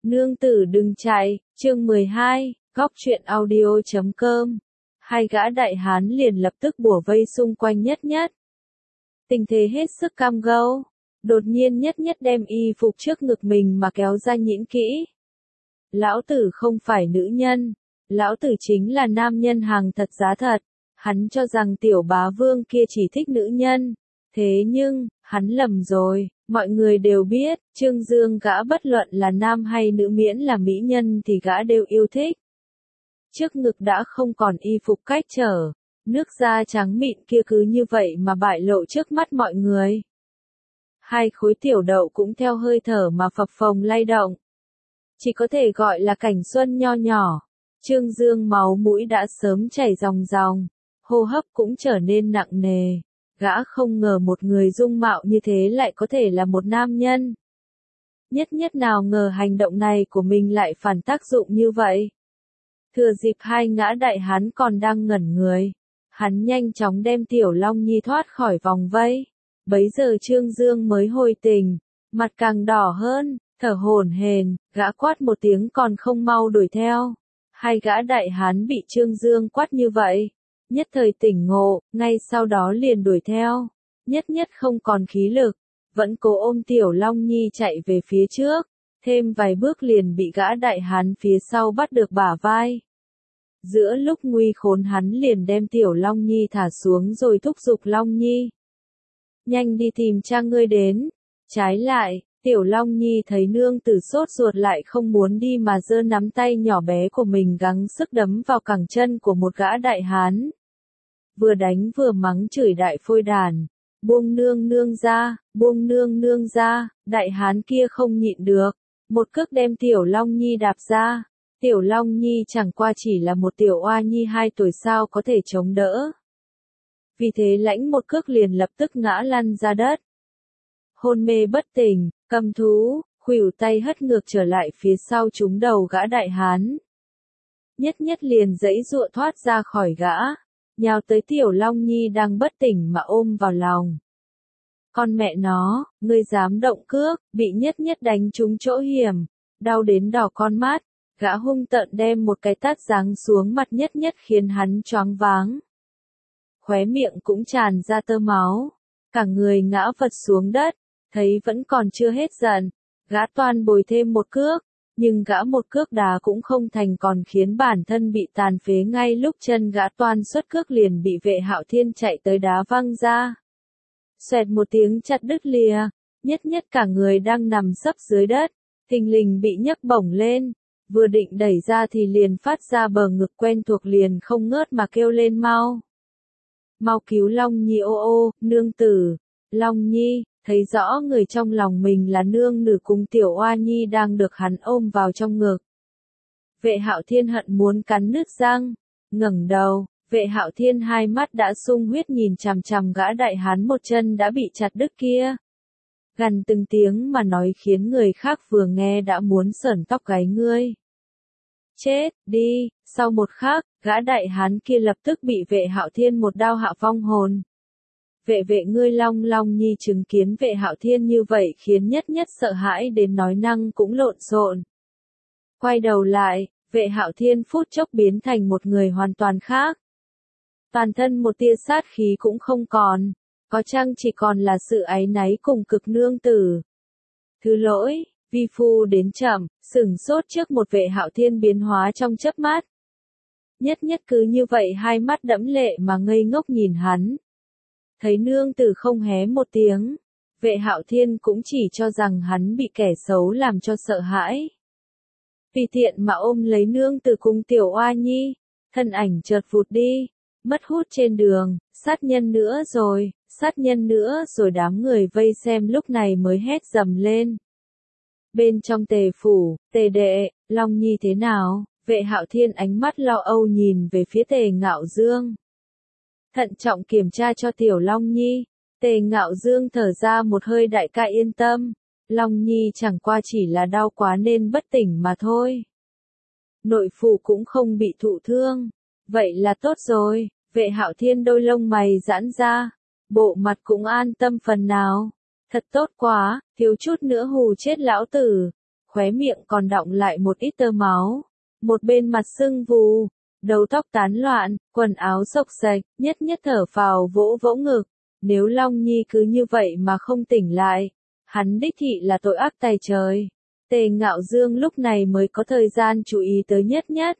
Nương tử đừng chạy, chương 12, góc truyện audio.com. Hai gã đại hán liền lập tức bủa vây xung quanh Nhất Nhất. Tình thế hết sức cam go. Đột nhiên Nhất Nhất đem y phục trước ngực mình mà kéo ra nhĩn kỹ. Lão tử không phải nữ nhân. Lão tử chính là nam nhân hàng thật giá thật. Hắn cho rằng tiểu bá vương kia chỉ thích nữ nhân. Thế nhưng, hắn lầm rồi. Mọi người đều biết, Trương Dương gã bất luận là nam hay nữ miễn là mỹ nhân thì gã đều yêu thích. Trước ngực đã không còn y phục cách trở, nước da trắng mịn kia cứ như vậy mà bại lộ trước mắt mọi người. Hai khối tiểu đậu cũng theo hơi thở mà phập phồng lay động. Chỉ có thể gọi là cảnh xuân nho nhỏ. Trương Dương máu mũi đã sớm chảy ròng ròng, hô hấp cũng trở nên nặng nề. Gã không ngờ một người dung mạo như thế lại có thể là một nam nhân. Nhất Nhất nào ngờ hành động này của mình lại phản tác dụng như vậy. Thừa dịp hai gã đại hán còn đang ngẩn người, hắn nhanh chóng đem Tiểu Long Nhi thoát khỏi vòng vây. Bấy giờ Trương Dương mới hồi tình, mặt càng đỏ hơn, thở hổn hển, gã quát một tiếng còn không mau đuổi theo. Hai gã đại hán bị Trương Dương quát như vậy, nhất thời tỉnh ngộ, ngay sau đó liền đuổi theo. Nhất Nhất không còn khí lực, vẫn cố ôm Tiểu Long Nhi chạy về phía trước, thêm vài bước liền bị gã đại hán phía sau bắt được bả vai. Giữa lúc nguy khốn hắn liền đem Tiểu Long Nhi thả xuống rồi thúc giục Long Nhi. Nhanh đi tìm cha ngươi đến. Trái lại, Tiểu Long Nhi thấy nương tử sốt ruột lại không muốn đi mà giơ nắm tay nhỏ bé của mình gắng sức đấm vào cẳng chân của một gã đại hán. Vừa đánh vừa mắng chửi đại phôi đàn. Buông nương nương ra, buông nương nương ra, đại hán kia không nhịn được. Một cước đem Tiểu Long Nhi đạp ra. Tiểu Long Nhi chẳng qua chỉ là một tiểu oa nhi 2 tuổi sao có thể chống đỡ. Vì thế lãnh một cước liền lập tức ngã lăn ra đất. Hôn mê bất tỉnh, cầm thú, khuỷu tay hất ngược trở lại phía sau trúng đầu gã đại hán. Nhất Nhất liền giãy giụa thoát ra khỏi gã, nhào tới Tiểu Long Nhi đang bất tỉnh mà ôm vào lòng. Con mẹ nó, ngươi dám động cước, bị Nhất Nhất đánh trúng chỗ hiểm, đau đến đỏ con mắt, gã hung tợn đem một cái tát giáng xuống mặt Nhất Nhất khiến hắn choáng váng. Khóe miệng cũng tràn ra tơ máu, cả người ngã vật xuống đất, thấy vẫn còn chưa hết giận, gã toan bồi thêm một cước, nhưng gã một cước đá cũng không thành còn khiến bản thân bị tàn phế ngay lúc chân gã toan xuất cước liền bị Vệ Hạo Thiên chạy tới đá văng ra. Xoẹt một tiếng chặt đứt lìa, Nhất Nhất cả người đang nằm sấp dưới đất, thình lình bị nhấc bổng lên, vừa định đẩy ra thì liền phát ra bờ ngực quen thuộc liền không ngớt mà kêu lên mau. Mau cứu Long Nhi ô ô, nương tử. Long Nhi, thấy rõ người trong lòng mình là nương nữ cùng tiểu oa nhi đang được hắn ôm vào trong ngực. Vệ Hạo Thiên hận muốn cắn nứt răng, ngẩng đầu, Vệ Hạo Thiên hai mắt đã sung huyết nhìn chằm chằm gã đại hán một chân đã bị chặt đứt kia. Gằn từng tiếng mà nói khiến người khác vừa nghe đã muốn sởn tóc gáy ngươi. Chết, đi, sau một khắc, gã đại hán kia lập tức bị Vệ Hạo Thiên một đao hạ vong hồn. Vệ ngươi Long Long Nhi chứng kiến Vệ Hạo Thiên như vậy khiến Nhất Nhất sợ hãi đến nói năng cũng lộn xộn. Quay đầu lại, Vệ Hạo Thiên phút chốc biến thành một người hoàn toàn khác. Toàn thân một tia sát khí cũng không còn, có chăng chỉ còn là sự áy náy cùng cực nương tử. Thứ lỗi, vi phu đến chậm, sửng sốt trước một Vệ Hạo Thiên biến hóa trong chớp mắt. Nhất Nhất cứ như vậy hai mắt đẫm lệ mà ngây ngốc nhìn hắn. Thấy nương tử không hé một tiếng, Vệ Hạo Thiên cũng chỉ cho rằng hắn bị kẻ xấu làm cho sợ hãi. Vì tiện mà ôm lấy nương tử cùng tiểu oa nhi, thân ảnh chợt vụt đi, mất hút trên đường, sát nhân nữa rồi đám người vây xem lúc này mới hét dầm lên. Bên trong Tề phủ, Tề đệ, Long Nhi thế nào? Vệ Hạo Thiên ánh mắt lo âu nhìn về phía Tề Ngạo Dương. Thận trọng kiểm tra cho Tiểu Long Nhi, Tề Ngạo Dương thở ra một hơi đại ca yên tâm, Long Nhi chẳng qua chỉ là đau quá nên bất tỉnh mà thôi. Nội phụ cũng không bị thụ thương, vậy là tốt rồi, Vệ Hạo Thiên đôi lông mày giãn ra, bộ mặt cũng an tâm phần nào. Thật tốt quá, thiếu chút nữa hù chết lão tử. khóe miệng còn đọng lại một ít tơ máu, một bên mặt sưng vù, đầu tóc tán loạn, quần áo xộc xệch, nhất nhất thở phào vỗ vỗ ngực. Nếu Long Nhi cứ như vậy mà không tỉnh lại, hắn đích thị là tội ác tày trời. Tề Ngạo Dương lúc này mới có thời gian chú ý tới nhất nhất.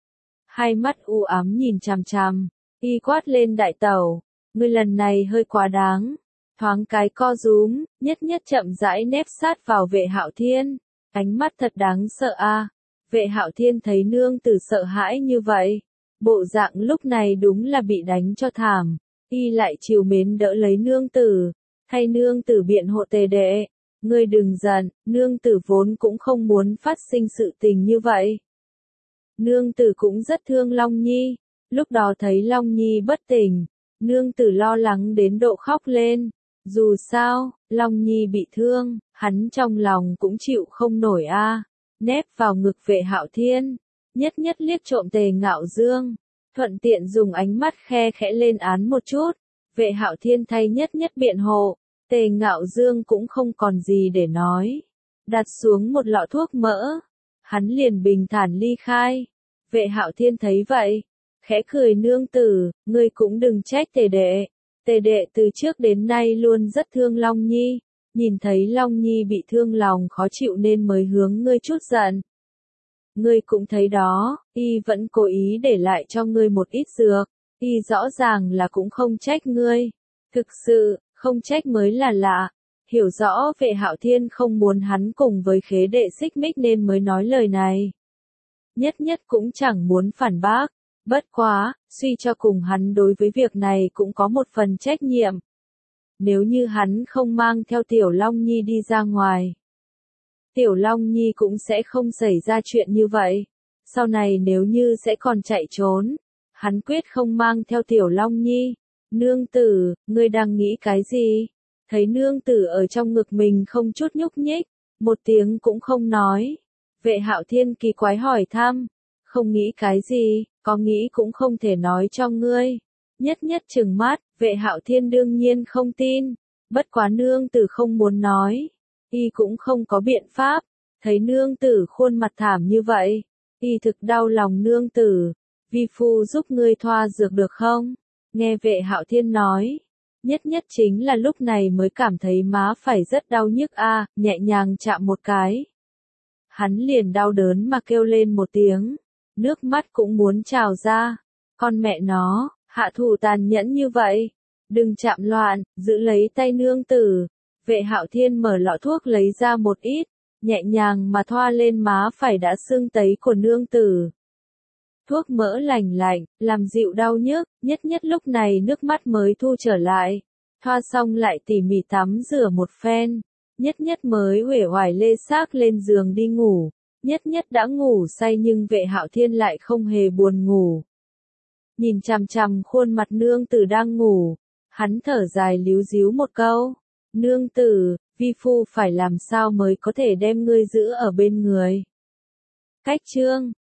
Hai mắt u ám nhìn chằm chằm, y quát lên đại tẩu, ngươi lần này hơi quá đáng. Thoáng cái co rúm, nhất nhất chậm rãi nép sát vào Vệ Hạo Thiên, ánh mắt thật đáng sợ a. Vệ Hạo Thiên thấy nương tử sợ hãi như vậy, bộ dạng lúc này đúng là bị đánh cho thảm, y lại trìu mến đỡ lấy nương tử, thay nương tử biện hộ Tề đệ, ngươi đừng giận, nương tử vốn cũng không muốn phát sinh sự tình như vậy. Nương tử cũng rất thương Long Nhi, lúc đó thấy Long Nhi bất tỉnh, nương tử lo lắng đến độ khóc lên. Dù sao, Long Nhi bị thương, hắn trong lòng cũng chịu không nổi a. Nép vào ngực Vệ Hạo Thiên, nhất nhất liếc trộm Tề Ngạo Dương, thuận tiện dùng ánh mắt khe khẽ lên án một chút. Vệ Hạo Thiên thay nhất nhất biện hộ, Tề Ngạo Dương cũng không còn gì để nói, đặt xuống một lọ thuốc mỡ, hắn liền bình thản ly khai. Vệ Hạo Thiên thấy vậy, khẽ cười, nương tử, ngươi cũng đừng trách Tề đệ. Tề đệ từ trước đến nay luôn rất thương Long Nhi, nhìn thấy Long Nhi bị thương lòng khó chịu nên mới hướng ngươi chút giận. Ngươi cũng thấy đó, y vẫn cố ý để lại cho ngươi một ít dược, y rõ ràng là cũng không trách ngươi. Thực sự, không trách mới là lạ. Hiểu rõ Vệ Hạo Thiên không muốn hắn cùng với khế đệ xích mích nên mới nói lời này. Nhất nhất cũng chẳng muốn phản bác. Bất quá, suy cho cùng hắn đối với việc này cũng có một phần trách nhiệm. Nếu như hắn không mang theo Tiểu Long Nhi đi ra ngoài, Tiểu Long Nhi cũng sẽ không xảy ra chuyện như vậy. Sau này nếu như sẽ còn chạy trốn, hắn quyết không mang theo Tiểu Long Nhi. Nương tử, ngươi đang nghĩ cái gì? Thấy nương tử ở trong ngực mình không chút nhúc nhích, một tiếng cũng không nói. Vệ Hạo Thiên kỳ quái hỏi thăm, không nghĩ cái gì, có nghĩ cũng không thể nói cho ngươi. Nhất nhất trừng mắt, Vệ Hạo Thiên đương nhiên không tin, bất quá nương tử không muốn nói, y cũng không có biện pháp. Thấy nương tử khuôn mặt thảm như vậy, y thực đau lòng nương tử. Vi phu giúp ngươi thoa dược được không? Nghe Vệ Hạo Thiên nói, nhất nhất chính là lúc này mới cảm thấy má phải rất đau nhức a, nhẹ nhàng chạm một cái. Hắn liền đau đớn mà kêu lên một tiếng, nước mắt cũng muốn trào ra. Con mẹ nó, hạ thủ tàn nhẫn như vậy, đừng chạm loạn, giữ lấy tay nương tử. Vệ Hạo Thiên mở lọ thuốc lấy ra một ít, nhẹ nhàng mà thoa lên má phải đã sưng tấy của nương tử. Thuốc mỡ lành lạnh, làm dịu đau nhức, nhất nhất lúc này nước mắt mới thu trở lại. Thoa xong lại tỉ mỉ tắm rửa một phen, nhất nhất mới uể oải lê xác lên giường đi ngủ. Nhất nhất đã ngủ say nhưng Vệ Hạo Thiên lại không hề buồn ngủ. Nhìn chằm chằm khuôn mặt nương tử đang ngủ, hắn thở dài líu díu một câu. Nương tử, vi phu phải làm sao mới có thể đem ngươi giữ ở bên người. Cách chương